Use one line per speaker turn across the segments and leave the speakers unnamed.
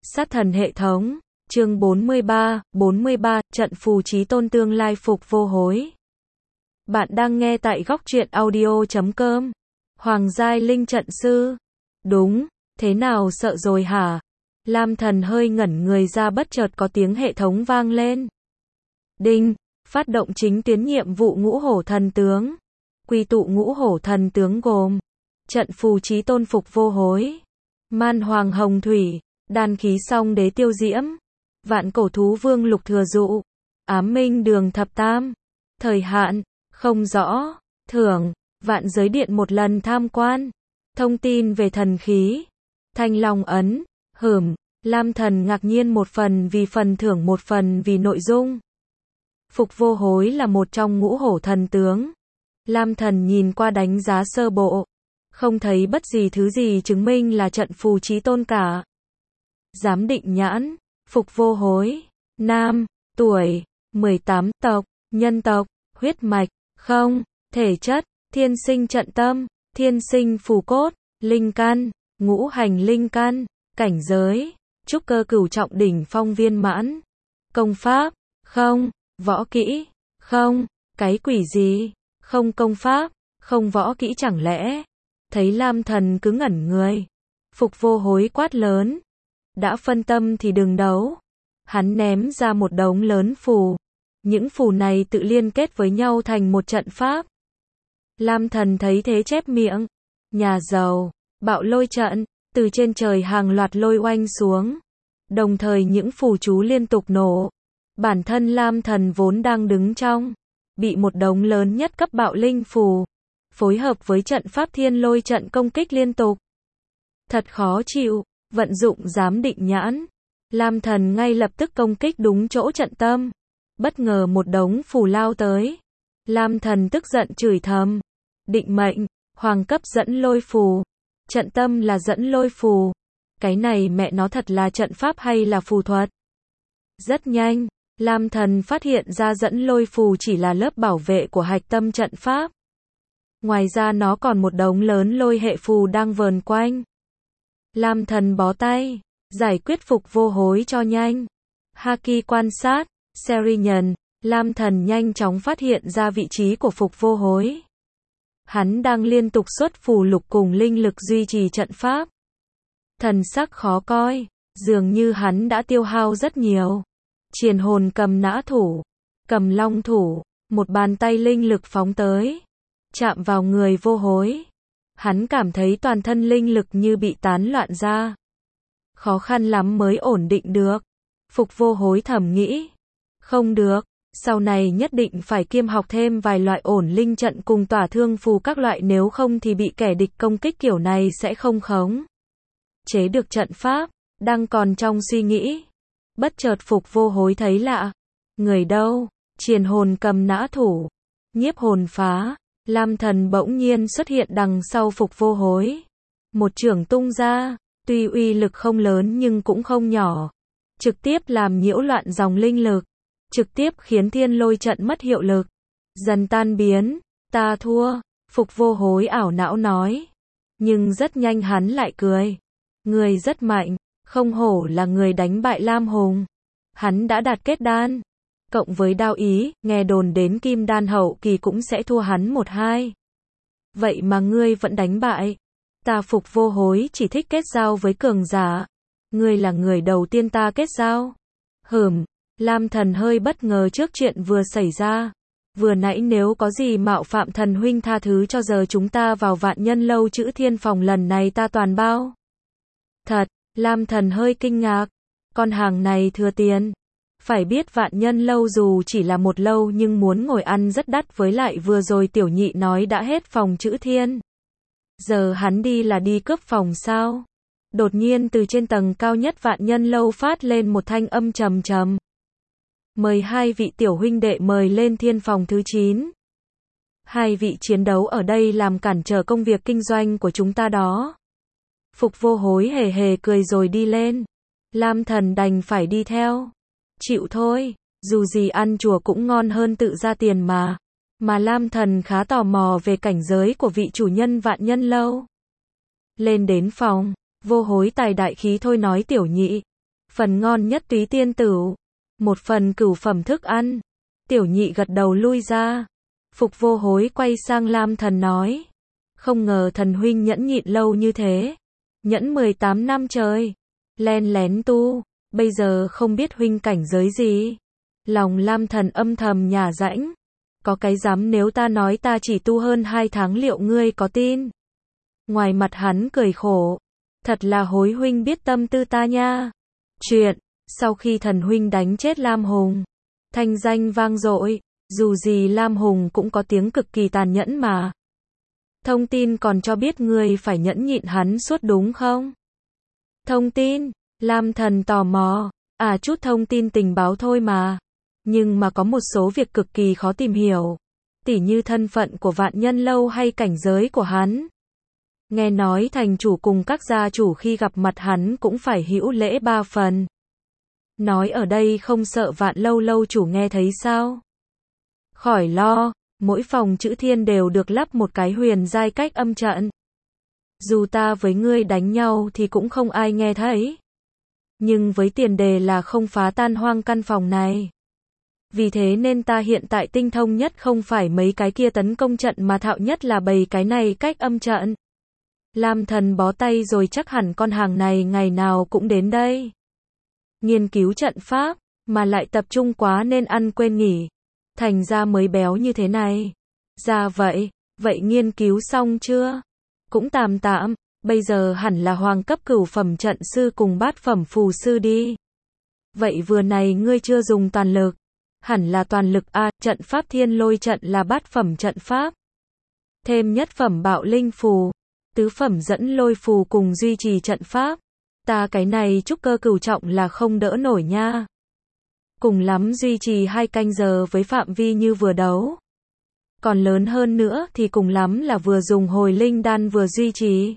Sát thần hệ thống, chương 43, trận phù chí tôn tương lai phục vô hối. Bạn đang nghe tại góc truyện audio.com. Hoàng giai linh trận sư. Đúng, thế nào sợ rồi hả? Lam Thần hơi ngẩn người ra, bất chợt có tiếng hệ thống vang lên. Đinh, phát động chính tuyến nhiệm vụ ngũ hổ thần tướng. Quy tụ ngũ hổ thần tướng gồm trận phù chí tôn phục vô hối, man hoàng hồng thủy, đan khí song đế tiêu diễm, vạn cổ thú vương lục thừa dụ, ám minh đường thập tam. Thời hạn không rõ. Thưởng vạn giới điện một lần tham quan. Thông tin về thần khí Thanh Long ấn. Lam Thần ngạc nhiên một phần vì phần thưởng, một phần vì nội dung. Phục vô hối là một trong ngũ hổ thần tướng. Lam Thần nhìn qua đánh giá sơ bộ, không thấy bất gì thứ gì chứng minh là trận phù chí tôn cả. Giám định nhãn. Phục vô hối, nam, tuổi 18, tộc nhân tộc, huyết mạch không, thể chất thiên sinh trận tâm, thiên sinh phù cốt, linh căn ngũ hành linh căn, cảnh giới trúc cơ cửu trọng đỉnh phong viên mãn, công pháp không, võ kỹ không. Cái quỷ gì? Không công pháp, không võ kỹ chẳng lẽ? Thấy Lam Thần cứ ngẩn người, Phục vô hối quát lớn. Đã phân tâm thì đừng đấu. Hắn ném ra một đống lớn phù. Những phù này tự liên kết với nhau thành một trận pháp. Lam Thần thấy thế chép miệng. Nhà giàu, bạo lôi trận, từ trên trời hàng loạt lôi oanh xuống. Đồng thời những phù chú liên tục nổ. Bản thân Lam Thần vốn đang đứng trong, bị một đống lớn nhất cấp bạo linh phù, phối hợp với trận pháp thiên lôi trận công kích liên tục. Thật khó chịu. Vận dụng giám định nhãn, Lam Thần ngay lập tức công kích đúng chỗ trận tâm. Bất ngờ một đống phù lao tới. Lam Thần tức giận chửi thầm. Định mệnh, hoàng cấp dẫn lôi phù. Trận tâm là dẫn lôi phù. Cái này mẹ nó thật là trận pháp hay là phù thuật? Rất nhanh, Lam Thần phát hiện ra dẫn lôi phù chỉ là lớp bảo vệ của hạch tâm trận pháp. Ngoài ra nó còn một đống lớn lôi hệ phù đang vờn quanh. Lam Thần bó tay, giải quyết phục vô hối cho nhanh. Haki quan sát, Serian, Lam Thần nhanh chóng phát hiện ra vị trí của phục vô hối. Hắn đang liên tục xuất phù lục cùng linh lực duy trì trận pháp. Thần sắc khó coi, dường như hắn đã tiêu hao rất nhiều. Triền hồn cầm nã thủ, cầm long thủ, một bàn tay linh lực phóng tới, chạm vào người vô hối. Hắn cảm thấy toàn thân linh lực như bị tán loạn ra. Khó khăn lắm mới ổn định được. Phục vô hối thầm nghĩ. Không được, sau này nhất định phải kiêm học thêm vài loại ổn linh trận cùng tỏa thương phù các loại, nếu không thì bị kẻ địch công kích kiểu này sẽ không khống chế được trận pháp. Đang còn trong suy nghĩ, bất chợt Phục vô hối thấy lạ. Người đâu? Triền hồn cầm nã thủ, nhiếp hồn phá. Lam Thần bỗng nhiên xuất hiện đằng sau Phục vô hối. Một chưởng tung ra, tuy uy lực không lớn nhưng cũng không nhỏ. Trực tiếp làm nhiễu loạn dòng linh lực. Trực tiếp khiến thiên lôi trận mất hiệu lực. Dần tan biến. Ta thua. Phục vô hối ảo não nói. Nhưng rất nhanh hắn lại cười. Người rất mạnh. Không hổ là người đánh bại Lam Hùng. Hắn đã đạt kết đan. Cộng với đao ý, nghe đồn đến kim đan hậu kỳ cũng sẽ thua hắn 1-2. Vậy mà ngươi vẫn đánh bại. Ta Phục vô hối chỉ thích kết giao với cường giả. Ngươi là người đầu tiên ta kết giao. Lam Thần hơi bất ngờ trước chuyện vừa xảy ra. Vừa nãy nếu có gì mạo phạm thần huynh tha thứ cho, giờ chúng ta vào Vạn Nhân Lâu Chữ Thiên phòng lần này ta toàn bao. Thật, Lam Thần hơi kinh ngạc. Con hàng này thừa tiền. Phải biết Vạn Nhân Lâu dù chỉ là một lâu nhưng muốn ngồi ăn rất đắt, với lại vừa rồi tiểu nhị nói đã hết phòng Chữ Thiên. Giờ hắn đi là đi cướp phòng sao? Đột nhiên từ trên tầng cao nhất Vạn Nhân Lâu phát lên một thanh âm trầm trầm. Mời hai vị tiểu huynh đệ mời lên thiên phòng thứ 9. Hai vị chiến đấu ở đây làm cản trở công việc kinh doanh của chúng ta đó. Phục vô hối hề hề cười rồi đi lên. Lam Thần đành phải đi theo. Chịu thôi, dù gì ăn chùa cũng ngon hơn tự ra tiền mà. Mà Lam Thần khá tò mò về cảnh giới của vị chủ nhân Vạn Nhân Lâu. Lên đến phòng, vô hối tài đại khí thôi nói tiểu nhị. phần ngon nhất túy tiên tửu, một phần cửu phẩm thức ăn. Tiểu nhị gật đầu lui ra. Phục Vô Hối quay sang Lam Thần nói, không ngờ thần huynh nhẫn nhịn lâu như thế, nhẫn 18 năm trời, len lén tu, bây giờ không biết huynh cảnh giới gì. Lòng Lam Thần âm thầm nhả rãnh, có cái dám nếu ta nói ta chỉ tu hơn 2 tháng liệu ngươi có tin? Ngoài mặt hắn cười khổ, thật là Hối huynh biết tâm tư ta nha. Chuyện, sau khi thần huynh đánh chết Lam Hùng, thanh danh vang dội, dù gì Lam Hùng cũng có tiếng cực kỳ tàn nhẫn mà. Thông tin còn cho biết ngươi phải nhẫn nhịn hắn suốt đúng không? Thông tin? Lam Thần tò mò, chút thông tin tình báo thôi mà. Nhưng mà có một số việc cực kỳ khó tìm hiểu, tỉ như thân phận của Vạn Nhân Lâu hay cảnh giới của hắn. Nghe nói thành chủ cùng các gia chủ khi gặp mặt hắn cũng phải hữu lễ 3 phần. Nói ở đây không sợ Vạn Lâu lâu chủ nghe thấy sao? Khỏi lo, mỗi phòng chữ thiên đều được lắp một cái huyền giai cách âm trận. Dù ta với ngươi đánh nhau thì cũng không ai nghe thấy. Nhưng với tiền đề là không phá tan hoang căn phòng này. Vì thế nên ta hiện tại tinh thông nhất không phải mấy cái kia tấn công trận mà thạo nhất là bày cái này cách âm trận. Lam Thần bó tay rồi, chắc hẳn con hàng này ngày nào cũng đến đây. Nghiên cứu trận pháp, mà lại tập trung quá nên ăn quên nghỉ. Thành ra mới béo như thế này. Ra vậy, vậy nghiên cứu xong chưa? Cũng tạm tạm, bây giờ hẳn là hoàng cấp cửu phẩm trận sư cùng bát phẩm phù sư đi. Vậy vừa này ngươi chưa dùng toàn lực. Hẳn là toàn lực trận pháp thiên lôi trận là bát phẩm trận pháp. Thêm nhất phẩm bạo linh phù, tứ phẩm dẫn lôi phù cùng duy trì trận pháp. Ta cái này trúc cơ cửu trọng là không đỡ nổi nha. Cùng lắm duy trì 2 canh giờ với phạm vi như vừa đấu. Còn lớn hơn nữa thì cùng lắm là vừa dùng hồi linh đan vừa duy trì.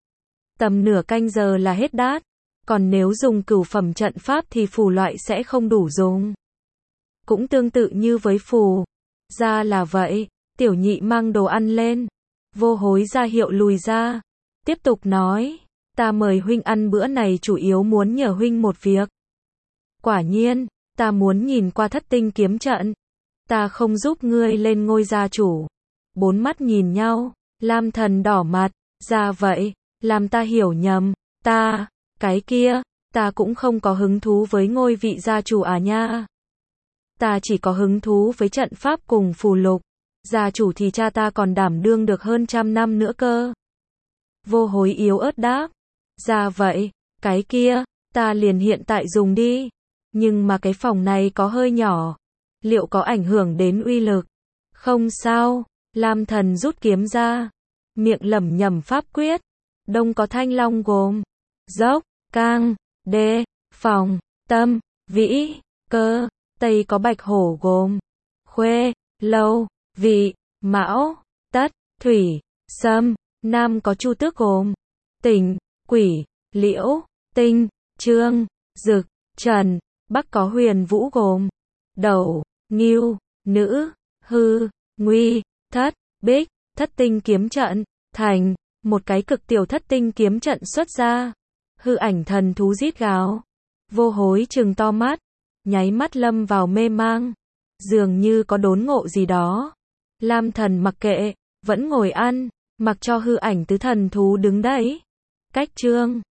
Tầm nửa canh giờ là hết đát. Còn nếu dùng cửu phẩm trận pháp thì phù loại sẽ không đủ dùng. Cũng tương tự như với phù. Ra là vậy, tiểu nhị mang đồ ăn lên. Vô Hối ra hiệu lùi ra. Tiếp tục nói, ta mời huynh ăn bữa này chủ yếu muốn nhờ huynh một việc. Quả nhiên, ta muốn nhìn qua thất tinh kiếm trận. Ta không giúp ngươi lên ngôi gia chủ. 4 mắt nhìn nhau, Lam Thần đỏ mặt, ra vậy, làm ta hiểu nhầm, cái kia, ta cũng không có hứng thú với ngôi vị gia chủ nha. Ta chỉ có hứng thú với trận pháp cùng phù lục. Gia chủ thì cha ta còn đảm đương được hơn 100 năm nữa cơ. Vô Hối yếu ớt đáp. Ra vậy, cái kia, ta liền hiện tại dùng đi. Nhưng mà cái phòng này có hơi nhỏ. Liệu có ảnh hưởng đến uy lực? Không sao, Lam Thần rút kiếm ra. Miệng lẩm nhẩm pháp quyết. Đông có thanh long gồm dốc, cang, đê, phòng, tâm, vĩ, cơ. Tây có bạch hổ gồm khuê, lâu, vị, mão, tất, thủy, sâm. Nam có chu tước gồm tỉnh, quỷ, liễu, tinh, trương, dực, trần. Bắc có huyền vũ gồm đẩu, ngưu, nữ, hư, nguy, thất, bích. Thất tinh kiếm trận thành một cái cực tiểu thất tinh kiếm trận xuất ra. Hư ảnh thần thú rít gào. Vô Hối trừng to mắt, nháy mắt lâm vào mê mang, dường như có đốn ngộ gì đó. Lam Thần mặc kệ, vẫn ngồi ăn, mặc cho hư ảnh tứ thần thú đứng đấy. Cách chương